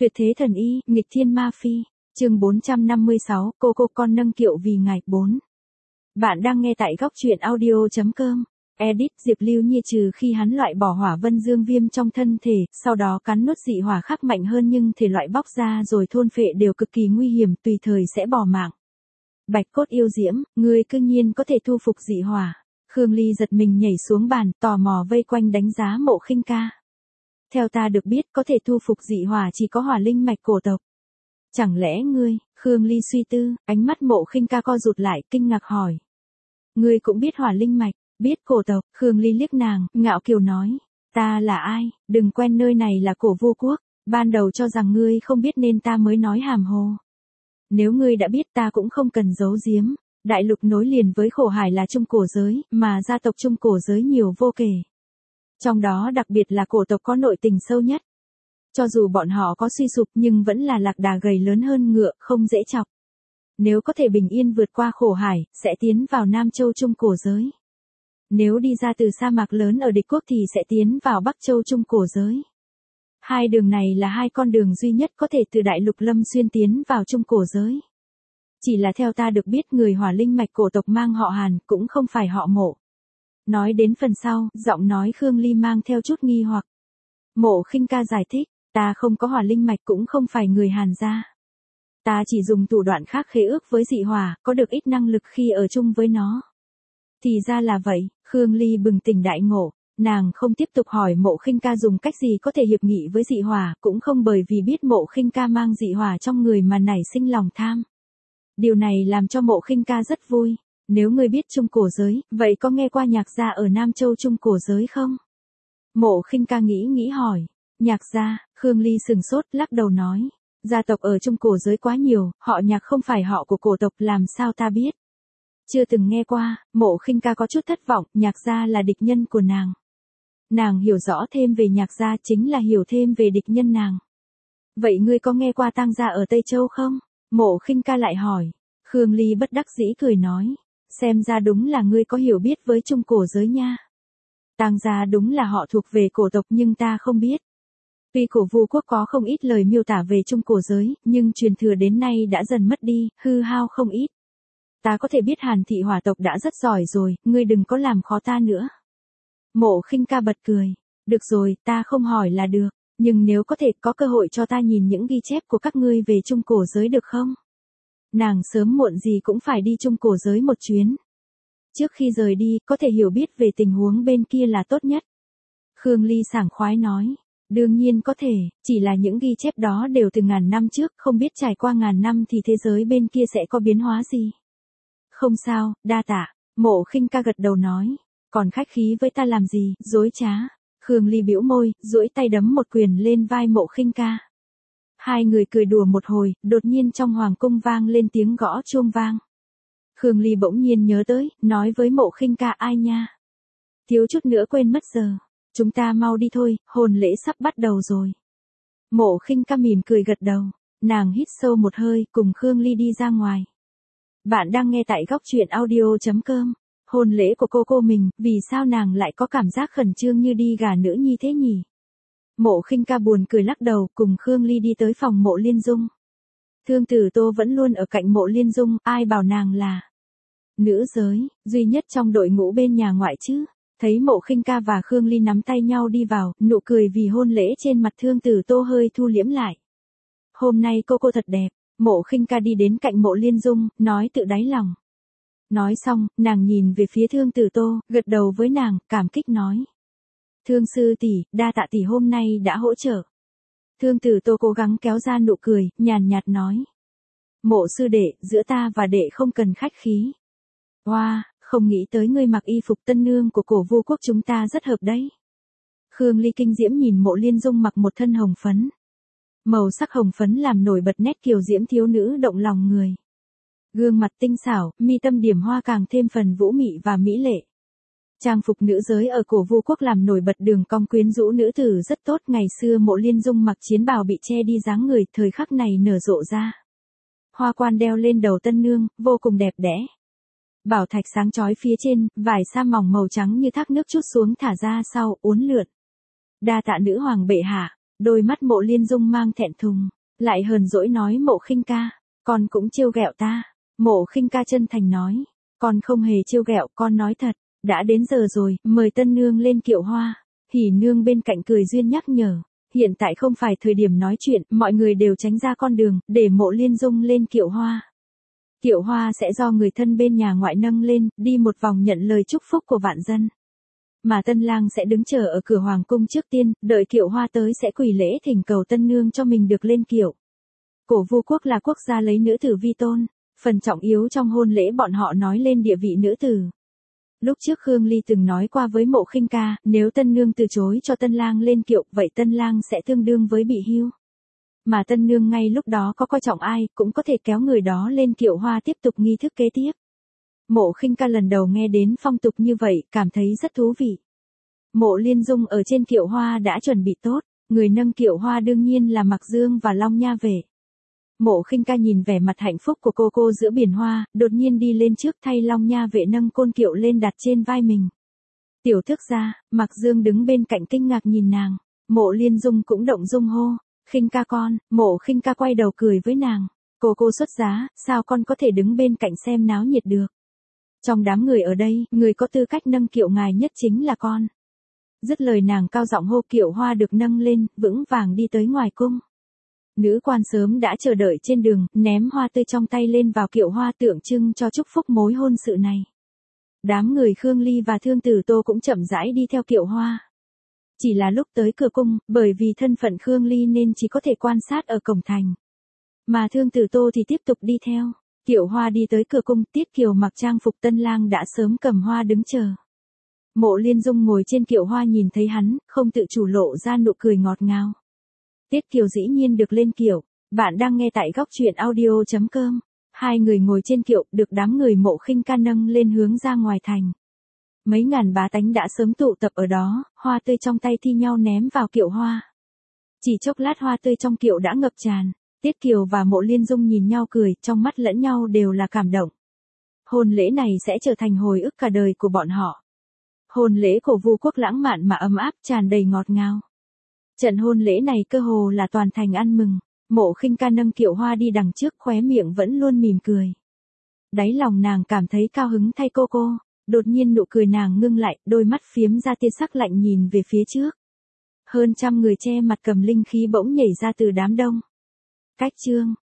Tuyệt thế thần y, nghịch thiên ma phi. Chương 456, cô con nâng kiệu vì ngài 4. Bạn đang nghe tại góc truyện audio.com. Edit Diệp Lưu Nhi trừ khi hắn loại bỏ hỏa vân dương viêm trong thân thể, sau đó cắn nuốt dị hỏa khác mạnh hơn nhưng thể loại bóc ra rồi thôn phệ đều cực kỳ nguy hiểm, tùy thời sẽ bỏ mạng. Bạch cốt yêu diễm, ngươi cương nhiên có thể thu phục dị hỏa. Khương Ly giật mình nhảy xuống bàn, tò mò vây quanh đánh giá Mộ Khinh Ca. Theo ta được biết, có thể thu phục dị hỏa chỉ có hỏa linh mạch cổ tộc. Chẳng lẽ ngươi, Khương Ly suy tư, ánh mắt Mộ Khinh Ca co rụt lại, kinh ngạc hỏi. Ngươi cũng biết hỏa linh mạch, biết cổ tộc, Khương Ly liếc nàng, ngạo kiều nói. Ta là ai, đừng quen nơi này là Cổ Vu Quốc, ban đầu cho rằng ngươi không biết nên ta mới nói hàm hồ. Nếu ngươi đã biết ta cũng không cần giấu giếm, đại lục nối liền với khổ hải là trung cổ giới, mà gia tộc trung cổ giới nhiều vô kể. Trong đó đặc biệt là cổ tộc có nội tình sâu nhất. Cho dù bọn họ có suy sụp nhưng vẫn là lạc đà gầy lớn hơn ngựa, không dễ chọc. Nếu có thể bình yên vượt qua khổ hải, sẽ tiến vào Nam Châu trung cổ giới. Nếu đi ra từ sa mạc lớn ở địch quốc thì sẽ tiến vào Bắc Châu trung cổ giới. Hai đường này là hai con đường duy nhất có thể từ đại lục Lâm Xuyên tiến vào trung cổ giới. Chỉ là theo ta được biết người hỏa linh mạch cổ tộc mang họ Hàn cũng không phải họ Mộ. Nói đến phần sau, giọng nói Khương Ly mang theo chút nghi hoặc. Mộ Khinh Ca giải thích, ta không có hỏa linh mạch cũng không phải người Hàn gia. Ta chỉ dùng thủ đoạn khác khế ước với dị hỏa, có được ít năng lực khi ở chung với nó. Thì ra là vậy, Khương Ly bừng tỉnh đại ngộ, nàng không tiếp tục hỏi Mộ Khinh Ca dùng cách gì có thể hiệp nghị với dị hỏa, cũng không bởi vì biết Mộ Khinh Ca mang dị hỏa trong người mà nảy sinh lòng tham. Điều này làm cho Mộ Khinh Ca rất vui. Nếu ngươi biết trung cổ giới, vậy có nghe qua Nhạc gia ở Nam Châu trung cổ giới không? Mộ Khinh Ca nghĩ hỏi. Nhạc gia, Khương Ly sừng sốt, lắc đầu nói. Gia tộc ở trung cổ giới quá nhiều, họ Nhạc không phải họ của cổ tộc, làm sao ta biết? Chưa từng nghe qua. Mộ Khinh Ca có chút thất vọng, Nhạc gia là địch nhân của nàng. Nàng hiểu rõ thêm về Nhạc gia chính là hiểu thêm về địch nhân nàng. Vậy ngươi có nghe qua Tang gia ở Tây Châu không? Mộ Khinh Ca lại hỏi. Khương Ly bất đắc dĩ cười nói. Xem ra đúng là ngươi có hiểu biết với trung cổ giới nha. Tang gia đúng là họ thuộc về cổ tộc nhưng ta không biết. Tuy Cổ Vu Quốc có không ít lời miêu tả về trung cổ giới, nhưng truyền thừa đến nay đã dần mất đi, hư hao không ít. Ta có thể biết Hàn thị hỏa tộc đã rất giỏi rồi, ngươi đừng có làm khó ta nữa. Mộ Khinh Ca bật cười. Được rồi, ta không hỏi là được, nhưng nếu có thể có cơ hội cho ta nhìn những ghi chép của các ngươi về trung cổ giới được không? Nàng sớm muộn gì cũng phải đi trung cổ giới một chuyến. Trước khi rời đi, có thể hiểu biết về tình huống bên kia là tốt nhất. Khương Ly sảng khoái nói. Đương nhiên có thể, chỉ là những ghi chép đó đều từ ngàn năm trước, không biết trải qua ngàn năm thì thế giới bên kia sẽ có biến hóa gì. Không sao, đa tạ. Mộ Khinh Ca gật đầu nói. Còn khách khí với ta làm gì, dối trá. Khương Ly bĩu môi, duỗi tay đấm một quyền lên vai Mộ Khinh Ca. Hai người cười đùa một hồi, đột nhiên trong hoàng cung vang lên tiếng gõ chuông vang. Khương Ly bỗng nhiên nhớ tới, nói với Mộ Khinh Ca ai nha. Thiếu chút nữa quên mất giờ. Chúng ta mau đi thôi, hôn lễ sắp bắt đầu rồi. Mộ Khinh Ca mỉm cười gật đầu. Nàng hít sâu một hơi, cùng Khương Ly đi ra ngoài. Bạn đang nghe tại góc truyện audio.com. Hôn lễ của cô mình, vì sao nàng lại có cảm giác khẩn trương như đi gà nữ nhi thế nhỉ? Mộ Khinh Ca buồn cười lắc đầu, cùng Khương Ly đi tới phòng Mộ Liên Dung. Thương Tử Tô vẫn luôn ở cạnh Mộ Liên Dung, ai bảo nàng là nữ giới, duy nhất trong đội ngũ bên nhà ngoại chứ. Thấy Mộ Khinh Ca và Khương Ly nắm tay nhau đi vào, nụ cười vì hôn lễ trên mặt Thương Tử Tô hơi thu liễm lại. Hôm nay cô thật đẹp. Mộ Khinh Ca đi đến cạnh Mộ Liên Dung, nói tự đáy lòng. Nói xong, nàng nhìn về phía Thương Tử Tô, gật đầu với nàng, cảm kích nói. Thương sư tỷ, đa tạ tỷ hôm nay đã hỗ trợ. Thương Tử Tô cố gắng kéo ra nụ cười, nhàn nhạt nói. Mộ sư đệ, giữa ta và đệ không cần khách khí. Wow, không nghĩ tới ngươi mặc y phục tân nương của Cổ Vu Quốc chúng ta rất hợp đấy. Khương Ly kinh diễm nhìn Mộ Liên Dung mặc một thân hồng phấn. Màu sắc hồng phấn làm nổi bật nét kiều diễm thiếu nữ động lòng người. Gương mặt tinh xảo, mi tâm điểm hoa càng thêm phần vũ mị và mỹ lệ. Trang phục nữ giới ở Cổ Vu Quốc làm nổi bật đường cong quyến rũ nữ tử rất tốt. Ngày xưa Mộ Liên Dung mặc chiến bào bị che đi dáng người, thời khắc này nở rộ ra. Hoa quan đeo lên đầu tân nương, vô cùng đẹp đẽ. Bảo thạch sáng chói phía trên, vải sa mỏng màu trắng như thác nước trút xuống thả ra sau, uốn lượn. Đa tạ nữ hoàng bệ hạ. Đôi mắt Mộ Liên Dung mang thẹn thùng, lại hờn dỗi nói Mộ Khinh ca, con cũng trêu ghẹo ta. Mộ Khinh ca chân thành nói, con không hề trêu ghẹo, con nói thật, đã đến giờ rồi, mời tân nương lên kiệu hoa. Hỉ nương bên cạnh cười duyên nhắc nhở, hiện tại không phải thời điểm nói chuyện, mọi người đều tránh ra con đường, để Mộ Liên Dung lên kiệu hoa. Kiệu hoa sẽ do người thân bên nhà ngoại nâng lên, đi một vòng nhận lời chúc phúc của vạn dân. Mà tân lang sẽ đứng chờ ở cửa hoàng cung trước tiên, đợi kiệu hoa tới sẽ quỳ lễ thỉnh cầu tân nương cho mình được lên kiệu. Cổ Vu quốc là quốc gia lấy nữ tử vi tôn, phần trọng yếu trong hôn lễ bọn họ nói lên địa vị nữ tử. Lúc trước Khương Ly từng nói qua với Mộ Khinh ca, nếu tân nương từ chối cho tân lang lên kiệu, vậy tân lang sẽ tương đương với bị hưu. Mà tân nương ngay lúc đó có coi trọng ai, cũng có thể kéo người đó lên kiệu hoa tiếp tục nghi thức kế tiếp. Mộ Khinh ca lần đầu nghe đến phong tục như vậy, cảm thấy rất thú vị. Mộ Liên Dung ở trên kiệu hoa đã chuẩn bị tốt, người nâng kiệu hoa đương nhiên là Mạc Dương và Long Nha Vệ. Mộ Khinh ca nhìn vẻ mặt hạnh phúc của cô giữa biển hoa, đột nhiên đi lên trước thay Long Nha Vệ nâng côn kiệu lên đặt trên vai mình. Tiểu thước gia, Mạc Dương đứng bên cạnh kinh ngạc nhìn nàng, Mộ Liên Dung cũng động dung hô, Khinh ca con. Mộ Khinh ca quay đầu cười với nàng, cô xuất giá, sao con có thể đứng bên cạnh xem náo nhiệt được. Trong đám người ở đây, người có tư cách nâng kiệu ngài nhất chính là con. Dứt lời nàng cao giọng hô, kiệu hoa được nâng lên, vững vàng đi tới ngoài cung. Nữ quan sớm đã chờ đợi trên đường, ném hoa tươi trong tay lên vào kiệu hoa tượng trưng cho chúc phúc mối hôn sự này. Đám người Khương Ly và Thương Tử Tô cũng chậm rãi đi theo kiệu hoa. Chỉ là lúc tới cửa cung, bởi vì thân phận Khương Ly nên chỉ có thể quan sát ở cổng thành. Mà Thương Tử Tô thì tiếp tục đi theo. Kiệu hoa đi tới cửa cung, Tiết Kiều mặc trang phục tân lang đã sớm cầm hoa đứng chờ. Mộ Liên Dung ngồi trên kiệu hoa nhìn thấy hắn, không tự chủ lộ ra nụ cười ngọt ngào. Tiết Kiều dĩ nhiên được lên kiệu, bạn đang nghe tại góc truyện audio.com. Hai người ngồi trên kiệu, được đám người Mộ Khinh ca nâng lên hướng ra ngoài thành. Mấy ngàn bá tánh đã sớm tụ tập ở đó, hoa tươi trong tay thi nhau ném vào kiệu hoa. Chỉ chốc lát hoa tươi trong kiệu đã ngập tràn. Tiết Kiều và Mộ Liên Dung nhìn nhau cười, trong mắt lẫn nhau đều là cảm động. Hôn lễ này sẽ trở thành hồi ức cả đời của bọn họ. Hôn lễ của Vu quốc lãng mạn mà ấm áp, tràn đầy ngọt ngào. Trận hôn lễ này cơ hồ là toàn thành ăn mừng. Mộ Khinh ca nâng kiệu hoa đi đằng trước, khóe miệng vẫn luôn mỉm cười. Đáy lòng nàng cảm thấy cao hứng thay cô. Đột nhiên nụ cười nàng ngưng lại, đôi mắt phiếm ra tia sắc lạnh nhìn về phía trước. Hơn trăm người che mặt cầm linh khí bỗng nhảy ra từ đám đông. Cách chương